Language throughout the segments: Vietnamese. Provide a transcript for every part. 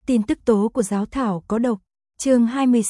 Tin tức tố của giáo thảo có độc. Chương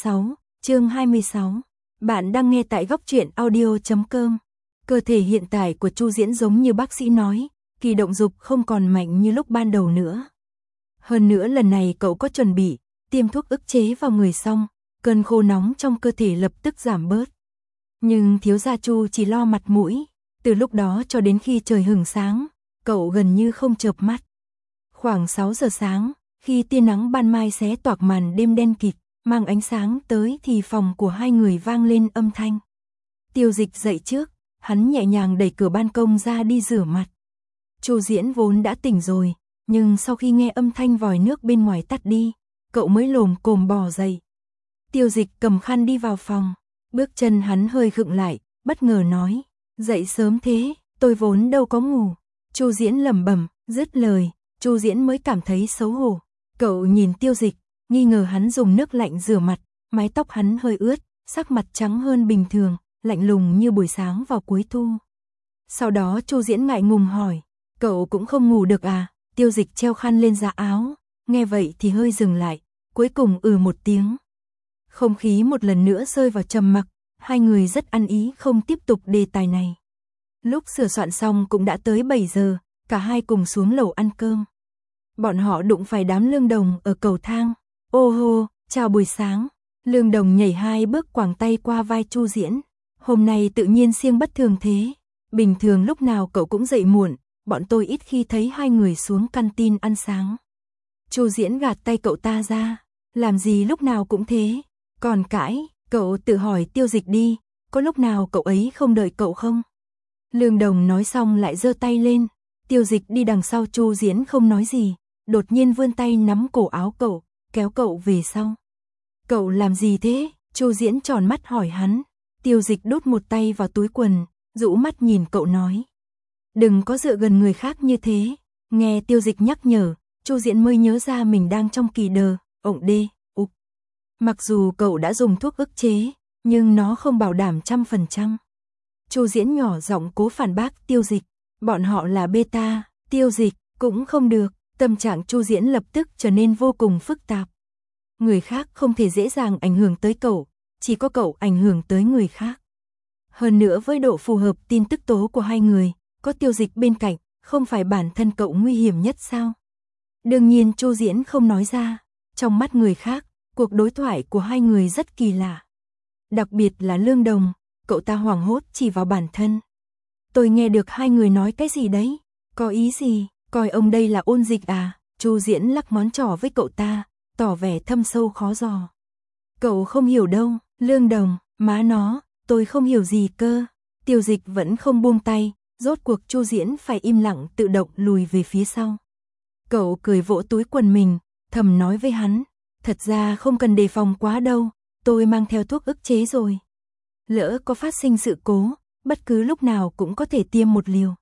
26. Bạn đang nghe tại góc truyện audio.com. Cơ thể hiện tại của Chu Diễn giống như bác sĩ nói, kỳ động dục không còn mạnh như lúc ban đầu nữa. Hơn nữa lần này cậu có chuẩn bị, tiêm thuốc ức chế vào người xong, cơn khô nóng trong cơ thể lập tức giảm bớt. Nhưng thiếu gia Chu chỉ lo mặt mũi, từ lúc đó cho đến khi trời hửng sáng, cậu gần như không chợp mắt. Khoảng 6 giờ sáng, khi tia nắng ban mai xé toạc màn đêm đen kịt, mang ánh sáng tới thì phòng của hai người vang lên âm thanh. Tiêu Dịch dậy trước, hắn nhẹ nhàng đẩy cửa ban công ra đi rửa mặt. Chu Diễn vốn đã tỉnh rồi, nhưng sau khi nghe âm thanh vòi nước bên ngoài tắt đi, cậu mới lồm cồm bò dậy. Tiêu Dịch cầm khăn đi vào phòng, bước chân hắn hơi khựng lại, bất ngờ nói, dậy sớm thế, tôi vốn đâu có ngủ. Chu Diễn lẩm bẩm, dứt lời, Chu Diễn mới cảm thấy xấu hổ. Cậu nhìn Tiêu Dịch, nghi ngờ hắn dùng nước lạnh rửa mặt, mái tóc hắn hơi ướt, sắc mặt trắng hơn bình thường, lạnh lùng như buổi sáng vào cuối thu. Sau đó Chu Diễn ngại ngùng hỏi, cậu cũng không ngủ được à? Tiêu Dịch treo khăn lên giá áo, nghe vậy thì hơi dừng lại, cuối cùng một tiếng. Không khí một lần nữa rơi vào trầm mặc, hai người rất ăn ý không tiếp tục đề tài này. Lúc sửa soạn xong cũng đã tới 7 giờ, cả hai cùng xuống lầu ăn cơm. Bọn họ đụng phải đám Lương Đồng ở cầu thang. Ô hô, chào buổi sáng. Lương Đồng nhảy 2 bước quàng tay qua vai Chu Diễn. Hôm nay tự nhiên siêng bất thường thế. Bình thường lúc nào cậu cũng dậy muộn, bọn tôi ít khi thấy hai người xuống canteen ăn sáng. Chu Diễn gạt tay cậu ta ra. Làm gì lúc nào cũng thế. Còn cãi, cậu tự hỏi Tiêu Dịch đi, có lúc nào cậu ấy không đợi cậu không? Lương Đồng nói xong lại giơ tay lên. Tiêu Dịch đi đằng sau Chu Diễn không nói gì, đột nhiên vươn tay nắm cổ áo cậu, kéo cậu về sau. Cậu làm gì thế? Chu Diễn tròn mắt hỏi hắn. Tiêu Dịch đút một tay vào túi quần, rũ mắt nhìn cậu nói. Đừng có dựa gần người khác như thế. Nghe Tiêu Dịch nhắc nhở, Chu Diễn mới nhớ ra mình đang trong kỳ đờ, ổng đê, ục. Mặc dù cậu đã dùng thuốc ức chế, nhưng nó không bảo đảm 100%. Chu Diễn nhỏ giọng cố phản bác Tiêu Dịch. Bọn họ là beta, Tiêu Dịch cũng không được. Tâm trạng Chu Diễn lập tức trở nên vô cùng phức tạp. Người khác không thể dễ dàng ảnh hưởng tới cậu, chỉ có cậu ảnh hưởng tới người khác. Hơn nữa với độ phù hợp tin tức tố của hai người, có Tiêu Dịch bên cạnh, không phải bản thân cậu nguy hiểm nhất sao? Đương nhiên Chu Diễn không nói ra, trong mắt người khác, cuộc đối thoại của hai người rất kỳ lạ. Đặc biệt là Lương Đồng, cậu ta hoảng hốt chỉ vào bản thân. Tôi nghe được hai người nói cái gì đấy? Có ý gì? Coi ông đây là Ôn Dịch à? Chu Diễn lắc ngón trỏ với cậu ta, tỏ vẻ thâm sâu khó dò. Cậu không hiểu đâu, Lương Đồng, má nó, tôi không hiểu gì cơ. Tiêu Dịch vẫn không buông tay, rốt cuộc Chu Diễn phải im lặng tự động lùi về phía sau. Cậu cười vỗ túi quần mình, thầm nói với hắn, thật ra không cần đề phòng quá đâu, tôi mang theo thuốc ức chế rồi. Lỡ có phát sinh sự cố, bất cứ lúc nào cũng có thể tiêm một liều.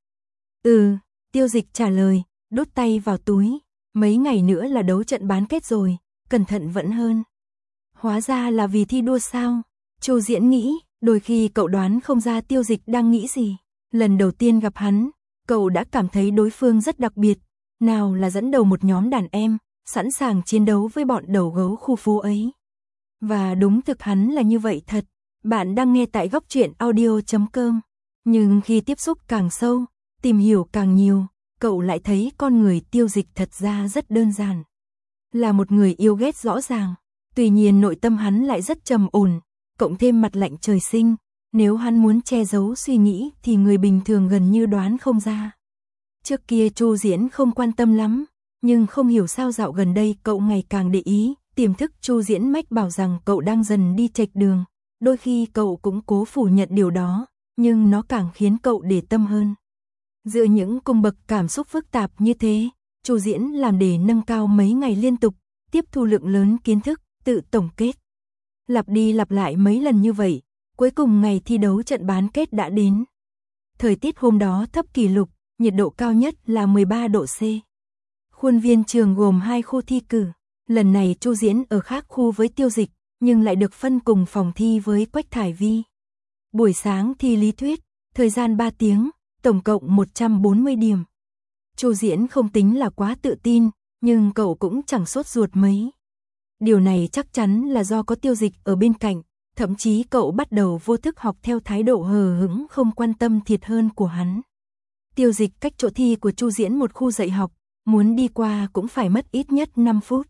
Tiêu Dịch trả lời, đút tay vào túi, mấy ngày nữa là đấu trận bán kết rồi, cẩn thận vẫn hơn. Hóa ra là vì thi đua sao? Chu Diễn nghĩ, đôi khi cậu đoán không ra Tiêu Dịch đang nghĩ gì. Lần đầu tiên gặp hắn, cậu đã cảm thấy đối phương rất đặc biệt, nào là dẫn đầu một nhóm đàn em, sẵn sàng chiến đấu với bọn đầu gấu khu phố ấy. Và đúng thực hắn là như vậy thật. Bạn đang nghe tại góc truyện audio.com. Nhưng khi tiếp xúc càng sâu, tìm hiểu càng nhiều, cậu lại thấy con người Tiêu Dịch thật ra rất đơn giản. Là một người yêu ghét rõ ràng, tuy nhiên nội tâm hắn lại rất trầm ổn, cộng thêm mặt lạnh trời sinh, nếu hắn muốn che giấu suy nghĩ thì người bình thường gần như đoán không ra. Trước kia Chu Diễn không quan tâm lắm, nhưng không hiểu sao dạo gần đây cậu ngày càng để ý, tiềm thức Chu Diễn mách bảo rằng cậu đang dần đi chệch đường, đôi khi cậu cũng cố phủ nhận điều đó, nhưng nó càng khiến cậu để tâm hơn. Giữa những cung bậc cảm xúc phức tạp như thế, Chu Diễn làm để nâng cao mấy ngày liên tục, tiếp thu lượng lớn kiến thức, tự tổng kết. Lặp đi lặp lại mấy lần như vậy, cuối cùng ngày thi đấu trận bán kết đã đến. Thời tiết hôm đó thấp kỷ lục, nhiệt độ cao nhất là 13 độ C. Khuôn viên trường gồm 2 khu thi cử, lần này Chu Diễn ở khác khu với Tiêu Dịch, nhưng lại được phân cùng phòng thi với Quách Thải Vi. Buổi sáng thi lý thuyết, thời gian 3 tiếng, tổng cộng 140 điểm. Chu Diễn không tính là quá tự tin, nhưng cậu cũng chẳng sốt ruột mấy. Điều này chắc chắn là do có Tiêu Dịch ở bên cạnh, thậm chí cậu bắt đầu vô thức học theo thái độ hờ hững không quan tâm thiệt hơn của hắn. Tiêu Dịch cách chỗ thi của Chu Diễn một khu dạy học, muốn đi qua cũng phải mất ít nhất 5 phút.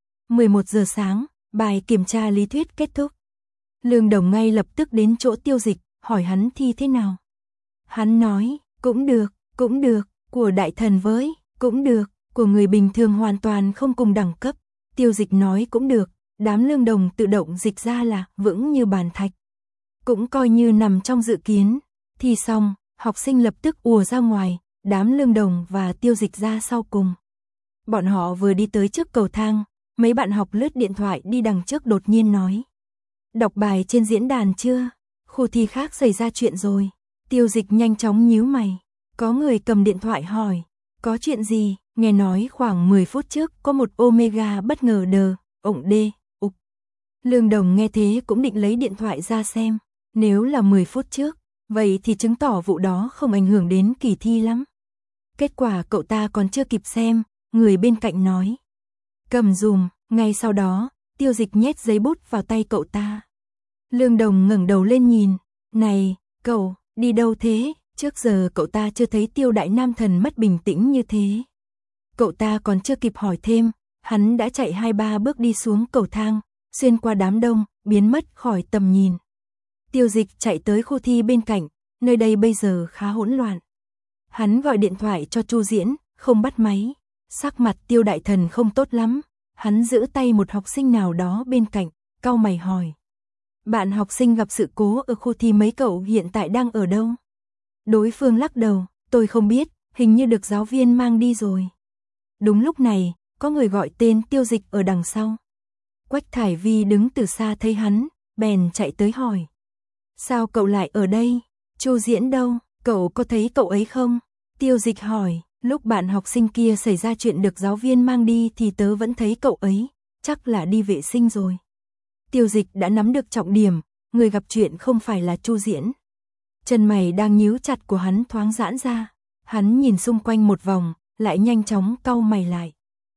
11 giờ sáng, bài kiểm tra lý thuyết kết thúc. Lương Đồng ngay lập tức đến chỗ Tiêu Dịch, hỏi hắn thi thế nào. Hắn nói, cũng được, của đại thần với, cũng được, của người bình thường hoàn toàn không cùng đẳng cấp. Tiêu Dịch nói cũng được, đám Lương Đồng tự động dịch ra là vững như bàn thạch. Cũng coi như nằm trong dự kiến. Thi xong, học sinh lập tức ùa ra ngoài, đám Lương Đồng và Tiêu Dịch ra sau cùng. Bọn họ vừa đi tới trước cầu thang, mấy bạn học lướt điện thoại đi đằng trước đột nhiên nói. Đọc bài trên diễn đàn chưa? Khu thi khác xảy ra chuyện rồi. Tiêu Dịch nhanh chóng nhíu mày. Có người cầm điện thoại hỏi. Có chuyện gì? Nghe nói khoảng 10 phút trước có một Omega bất ngờ đờ, ổng đê, ục. Lương Đồng nghe thế cũng định lấy điện thoại ra xem. Nếu là 10 phút trước, vậy thì chứng tỏ vụ đó không ảnh hưởng đến kỳ thi lắm. Kết quả cậu ta còn chưa kịp xem, người bên cạnh nói. Cầm dùm, ngay sau đó, Tiêu Dịch nhét giấy bút vào tay cậu ta. Lương Đồng ngẩng đầu lên nhìn. Này, cậu, đi đâu thế? Trước giờ cậu ta chưa thấy Tiêu Đại Nam Thần mất bình tĩnh như thế. Cậu ta còn chưa kịp hỏi thêm, hắn đã chạy 2-3 bước đi xuống cầu thang, xuyên qua đám đông, biến mất khỏi tầm nhìn. Tiêu Dịch chạy tới khu thi bên cạnh, nơi đây bây giờ khá hỗn loạn. Hắn gọi điện thoại cho Chu Diễn, không bắt máy. Sắc mặt Tiêu Đại Thần không tốt lắm, hắn giữ tay một học sinh nào đó bên cạnh, cau mày hỏi. Bạn học sinh gặp sự cố ở khu thi mấy cậu hiện tại đang ở đâu? Đối phương lắc đầu, tôi không biết, hình như được giáo viên mang đi rồi. Đúng lúc này, có người gọi tên Tiêu Dịch ở đằng sau. Quách Thải Vi đứng từ xa thấy hắn, bèn chạy tới hỏi. Sao cậu lại ở đây? Chu Diễn đâu? Cậu có thấy cậu ấy không? Tiêu Dịch hỏi, lúc bạn học sinh kia xảy ra chuyện được giáo viên mang đi thì tớ vẫn thấy cậu ấy, chắc là đi vệ sinh rồi. Tiêu Dịch đã nắm được trọng điểm, người gặp chuyện không phải là Chu Diễn. Chân mày đang nhíu chặt của hắn thoáng giãn ra, hắn nhìn xung quanh một vòng, lại nhanh chóng cau mày lại.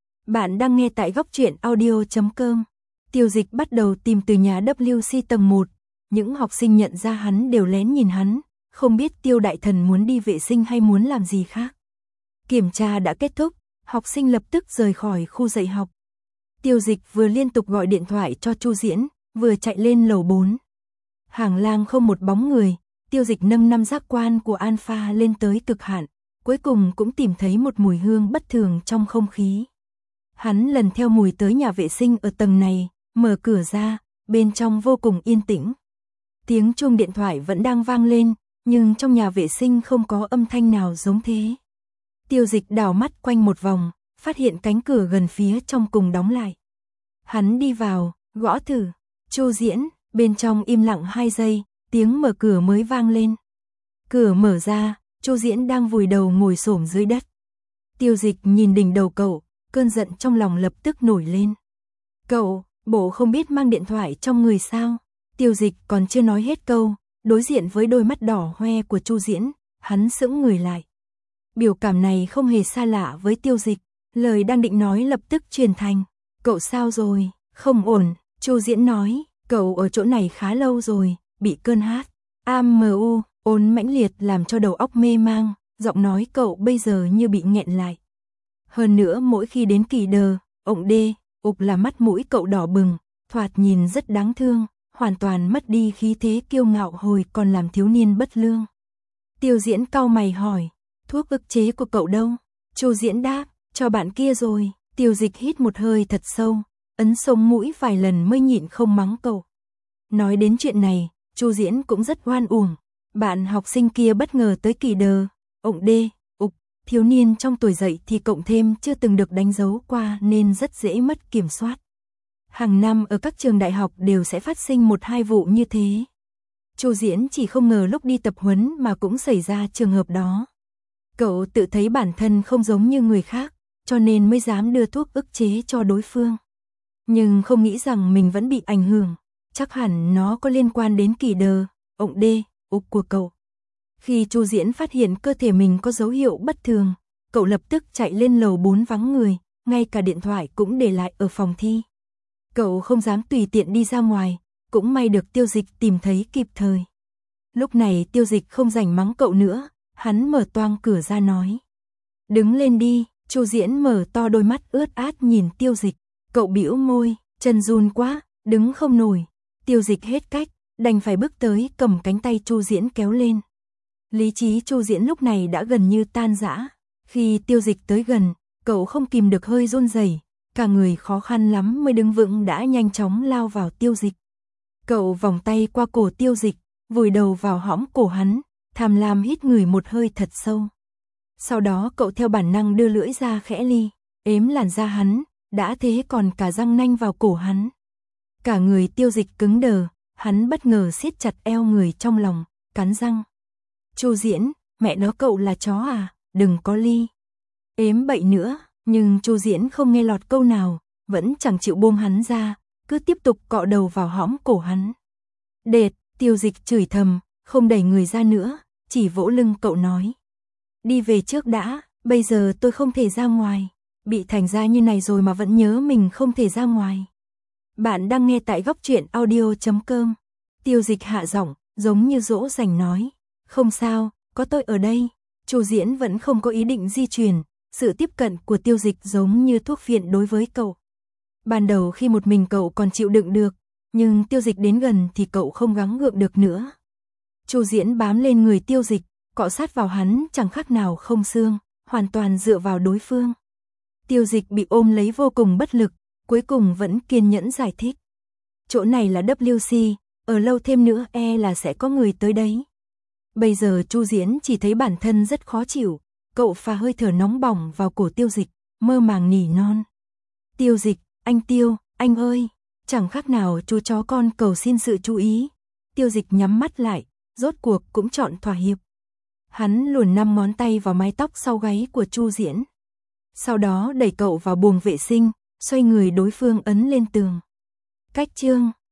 Bạn đang nghe tại Góc Truyện Audio.com. Tiêu Dịch bắt đầu tìm từ nhà WC tầng 1, những học sinh nhận ra hắn đều lén nhìn hắn, không biết Tiêu Đại Thần muốn đi vệ sinh hay muốn làm gì khác. Kiểm tra đã kết thúc, học sinh lập tức rời khỏi khu dạy học. Tiêu Dịch vừa liên tục gọi điện thoại cho Chu Diễn, vừa chạy lên lầu 4. Hàng lang không một bóng người, Tiêu Dịch nâng 5 giác quan của Alpha lên tới cực hạn, cuối cùng cũng tìm thấy một mùi hương bất thường trong không khí. Hắn lần theo mùi tới nhà vệ sinh ở tầng này, mở cửa ra, bên trong vô cùng yên tĩnh. Tiếng chuông điện thoại vẫn đang vang lên, nhưng trong nhà vệ sinh không có âm thanh nào giống thế. Tiêu Dịch đảo mắt quanh một vòng, phát hiện cánh cửa gần phía trong cùng đóng lại. Hắn đi vào, gõ thử. Chu Diễn, bên trong im lặng 2 giây, tiếng mở cửa mới vang lên. Cửa mở ra, Chu Diễn đang vùi đầu ngồi xổm dưới đất. Tiêu Dịch nhìn đỉnh đầu cậu, cơn giận trong lòng lập tức nổi lên. Cậu, bộ không biết mang điện thoại trong người sao? Tiêu Dịch còn chưa nói hết câu, đối diện với đôi mắt đỏ hoe của Chu Diễn, hắn sững người lại. Biểu cảm này không hề xa lạ với Tiêu Dịch, lời đang định nói lập tức truyền thành. Cậu sao rồi? Không ổn, Chu Diễn nói, cậu ở chỗ này khá lâu rồi, bị cơn AMU ồn mãnh liệt làm cho đầu óc mê mang, giọng nói cậu bây giờ như bị nghẹn lại. Hơn nữa mỗi khi đến kỳ đờ, ổng đê, ục là mắt mũi cậu đỏ bừng, thoạt nhìn rất đáng thương, hoàn toàn mất đi khí thế kiêu ngạo hồi còn làm thiếu niên bất lương. Tiêu Diễn cau mày hỏi, thuốc ức chế của cậu đâu? Chu Diễn đáp, cho bạn kia rồi. Tiêu Dịch hít một hơi thật sâu, ấn sống mũi vài lần mới nhịn không mắng cậu. Nói đến chuyện này, Chu Diễn cũng rất oan uổng. Bạn học sinh kia bất ngờ tới kỳ đờ, ổng đê, ục, thiếu niên trong tuổi dậy thì cộng thêm chưa từng được đánh dấu qua nên rất dễ mất kiểm soát. Hàng năm ở các trường đại học đều sẽ phát sinh 1-2 vụ như thế. Chu Diễn chỉ không ngờ lúc đi tập huấn mà cũng xảy ra trường hợp đó. Cậu tự thấy bản thân không giống như người khác, cho nên mới dám đưa thuốc ức chế cho đối phương. Nhưng không nghĩ rằng mình vẫn bị ảnh hưởng, chắc hẳn nó có liên quan đến kỳ đờ, ổng đê, ục của cậu. Khi Chu Diễn phát hiện cơ thể mình có dấu hiệu bất thường, cậu lập tức chạy lên lầu 4 vắng người, ngay cả điện thoại cũng để lại ở phòng thi. Cậu không dám tùy tiện đi ra ngoài, cũng may được Tiêu Dịch tìm thấy kịp thời. Lúc này Tiêu Dịch không rảnh mắng cậu nữa, hắn mở toang cửa ra nói. Đứng lên đi, Chu Diễn mở to đôi mắt ướt át nhìn Tiêu Dịch, cậu bĩu môi, chân run quá, đứng không nổi. Tiêu Dịch hết cách, đành phải bước tới cầm cánh tay Chu Diễn kéo lên. Lý trí Chu Diễn lúc này đã gần như tan rã, khi Tiêu Dịch tới gần, cậu không kìm được hơi run rẩy, cả người khó khăn lắm mới đứng vững đã nhanh chóng lao vào Tiêu Dịch. Cậu vòng tay qua cổ Tiêu Dịch, vùi đầu vào hõm cổ hắn, tham lam hít ngửi một hơi thật sâu. Sau đó cậu theo bản năng đưa lưỡi ra khẽ ếm làn da hắn, đã thế còn cả răng nanh vào cổ hắn. Cả người Tiêu Dịch cứng đờ, hắn bất ngờ siết chặt eo người trong lòng, cắn răng. Chu Diễn, mẹ nó cậu là chó à, đừng có ếm bậy nữa, nhưng Chu Diễn không nghe lọt câu nào, vẫn chẳng chịu buông hắn ra, cứ tiếp tục cọ đầu vào hõm cổ hắn. Đệt, Tiêu Dịch chửi thầm, không đẩy người ra nữa, chỉ vỗ lưng cậu nói. Đi về trước đã, bây giờ tôi không thể ra ngoài, bị thành ra như này rồi mà vẫn nhớ mình không thể ra ngoài. Bạn đang nghe tại góc truyện audio.com. Tiêu Dịch hạ giọng, giống như dỗ dành nói. Không sao, có tôi ở đây. Chu Diễn vẫn không có ý định di chuyển, sự tiếp cận của Tiêu Dịch giống như thuốc phiện đối với cậu. Ban đầu khi một mình cậu còn chịu đựng được, nhưng Tiêu Dịch đến gần thì cậu không gắng gượng được nữa. Chu Diễn bám lên người Tiêu Dịch, cọ sát vào hắn chẳng khác nào không xương, hoàn toàn dựa vào đối phương. Tiêu Dịch bị ôm lấy vô cùng bất lực, cuối cùng vẫn kiên nhẫn giải thích. Chỗ này là WC, ở lâu thêm nữa là sẽ có người tới đấy. Bây giờ Chu Diễn chỉ thấy bản thân rất khó chịu, cậu phà hơi thở nóng bỏng vào cổ Tiêu Dịch, mơ màng nỉ non. Tiêu Dịch, anh Tiêu, anh ơi, chẳng khác nào chú chó con cầu xin sự chú ý. Tiêu Dịch nhắm mắt lại, rốt cuộc cũng chọn thỏa hiệp. Hắn luồn 5 ngón tay vào mái tóc sau gáy của Chu Diễn. Sau đó đẩy cậu vào buồng vệ sinh, xoay người đối phương ấn lên tường. Cách chương